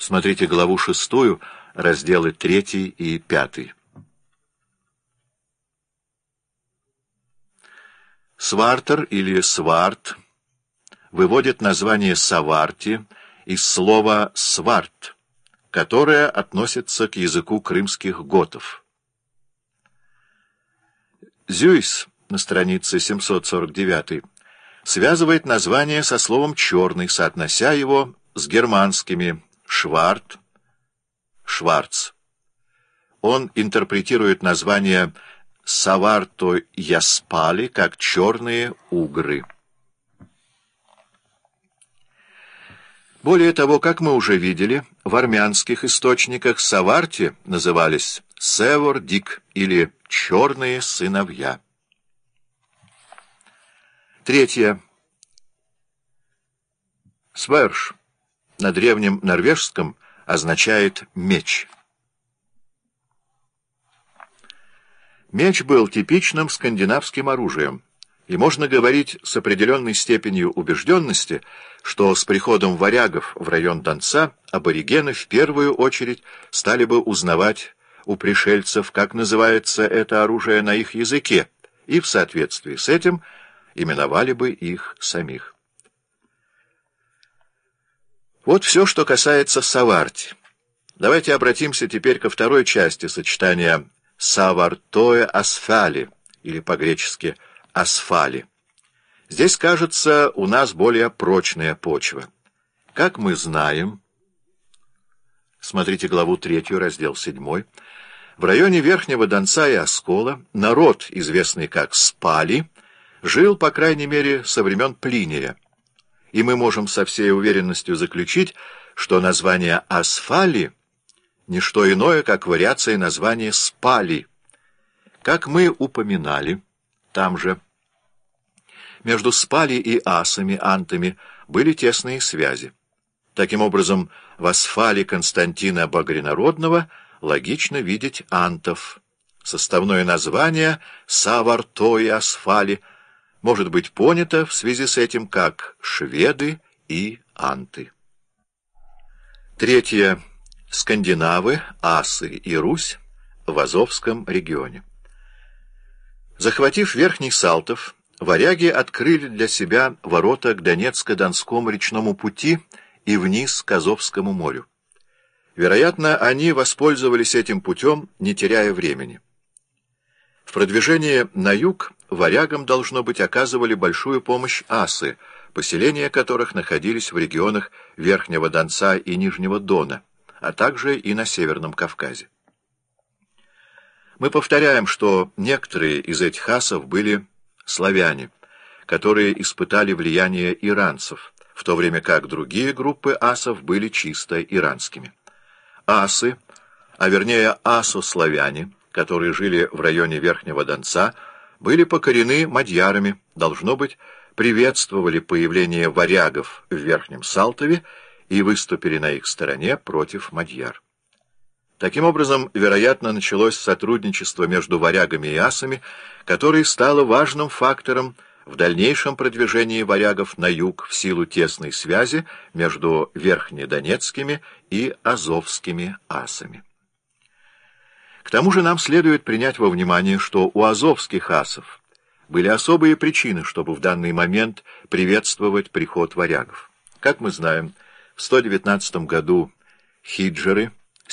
Смотрите главу 6, разделы 3 и 5. Свартер или сварт выводит название Саварти из слова «сварт», которое относится к языку крымских готов. Зюйс на странице 749 связывает название со словом «черный», соотнося его с германскими «шварт», «шварц». Он интерпретирует название «саварто-яспали» как «черные угры». Более того, как мы уже видели, в армянских источниках Саварти назывались Севор-Дик или «черные сыновья». Третье. Сверш на древнем норвежском означает «меч». Меч был типичным скандинавским оружием, и можно говорить с определенной степенью убежденности, что с приходом варягов в район Донца аборигены в первую очередь стали бы узнавать у пришельцев, как называется это оружие на их языке, и в соответствии с этим именовали бы их самих. Вот все, что касается Саварти. Давайте обратимся теперь ко второй части сочетания «савартое асфали» или по-гречески «асфали». Здесь, кажется, у нас более прочная почва. Как мы знаем, смотрите главу 3, раздел 7, в районе Верхнего Донца и Оскола народ, известный как Спали, жил, по крайней мере, со времен Плиния. И мы можем со всей уверенностью заключить, что название Асфали — не что иное, как вариация названия Спали. Как мы упоминали, там же между Спали и асами, антами, были тесные связи. Таким образом, в Асфале Константина Багринародного логично видеть антов. Составное название Савартои Асфали может быть понято в связи с этим как шведы и анты. Третье. Скандинавы, асы и Русь в Азовском регионе. Захватив Верхний Салтов, варяги открыли для себя ворота к Донецко-Донскому речному пути и вниз к Азовскому морю. Вероятно, они воспользовались этим путем, не теряя времени. В продвижении на юг варягам, должно быть, оказывали большую помощь асы, поселения которых находились в регионах Верхнего Донца и Нижнего Дона, а также и на Северном Кавказе. Мы повторяем, что некоторые из этих асов были славяне, которые испытали влияние иранцев, в то время как другие группы асов были чисто иранскими. Асы, а вернее асославяне, которые жили в районе Верхнего Донца, были покорены мадьярами, должно быть, приветствовали появление варягов в Верхнем Салтове и выступили на их стороне против мадьяр. Таким образом, вероятно, началось сотрудничество между варягами и асами, которое стало важным фактором в дальнейшем продвижении варягов на юг в силу тесной связи между верхнедонецкими и азовскими асами. К тому же нам следует принять во внимание, что у азовских асов были особые причины, чтобы в данный момент приветствовать приход варягов. Как мы знаем, в 119 году хиджры,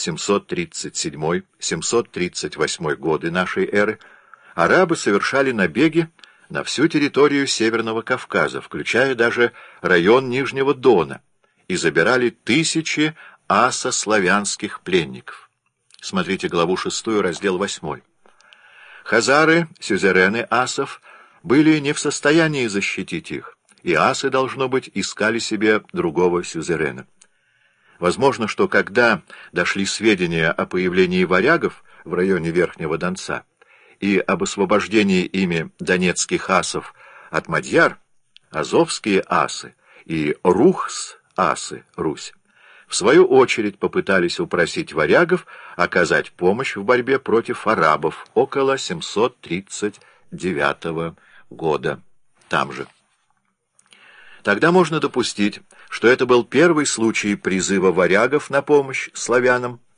737-738 годы нашей эры, арабы совершали набеги на всю территорию Северного Кавказа, включая даже район Нижнего Дона, и забирали тысячи асославянских пленников. Смотрите главу 6, раздел 8. Хазары, сюзерены асов, были не в состоянии защитить их, и асы, должно быть, искали себе другого сюзерена. Возможно, что когда дошли сведения о появлении варягов в районе Верхнего Донца и об освобождении ими донецких асов от мадьяр, азовские асы и рухс-асы, Русь, в свою очередь попытались упросить варягов оказать помощь в борьбе против арабов около 739 года. Там же. Тогда можно допустить, что это был первый случай призыва варягов на помощь славянам,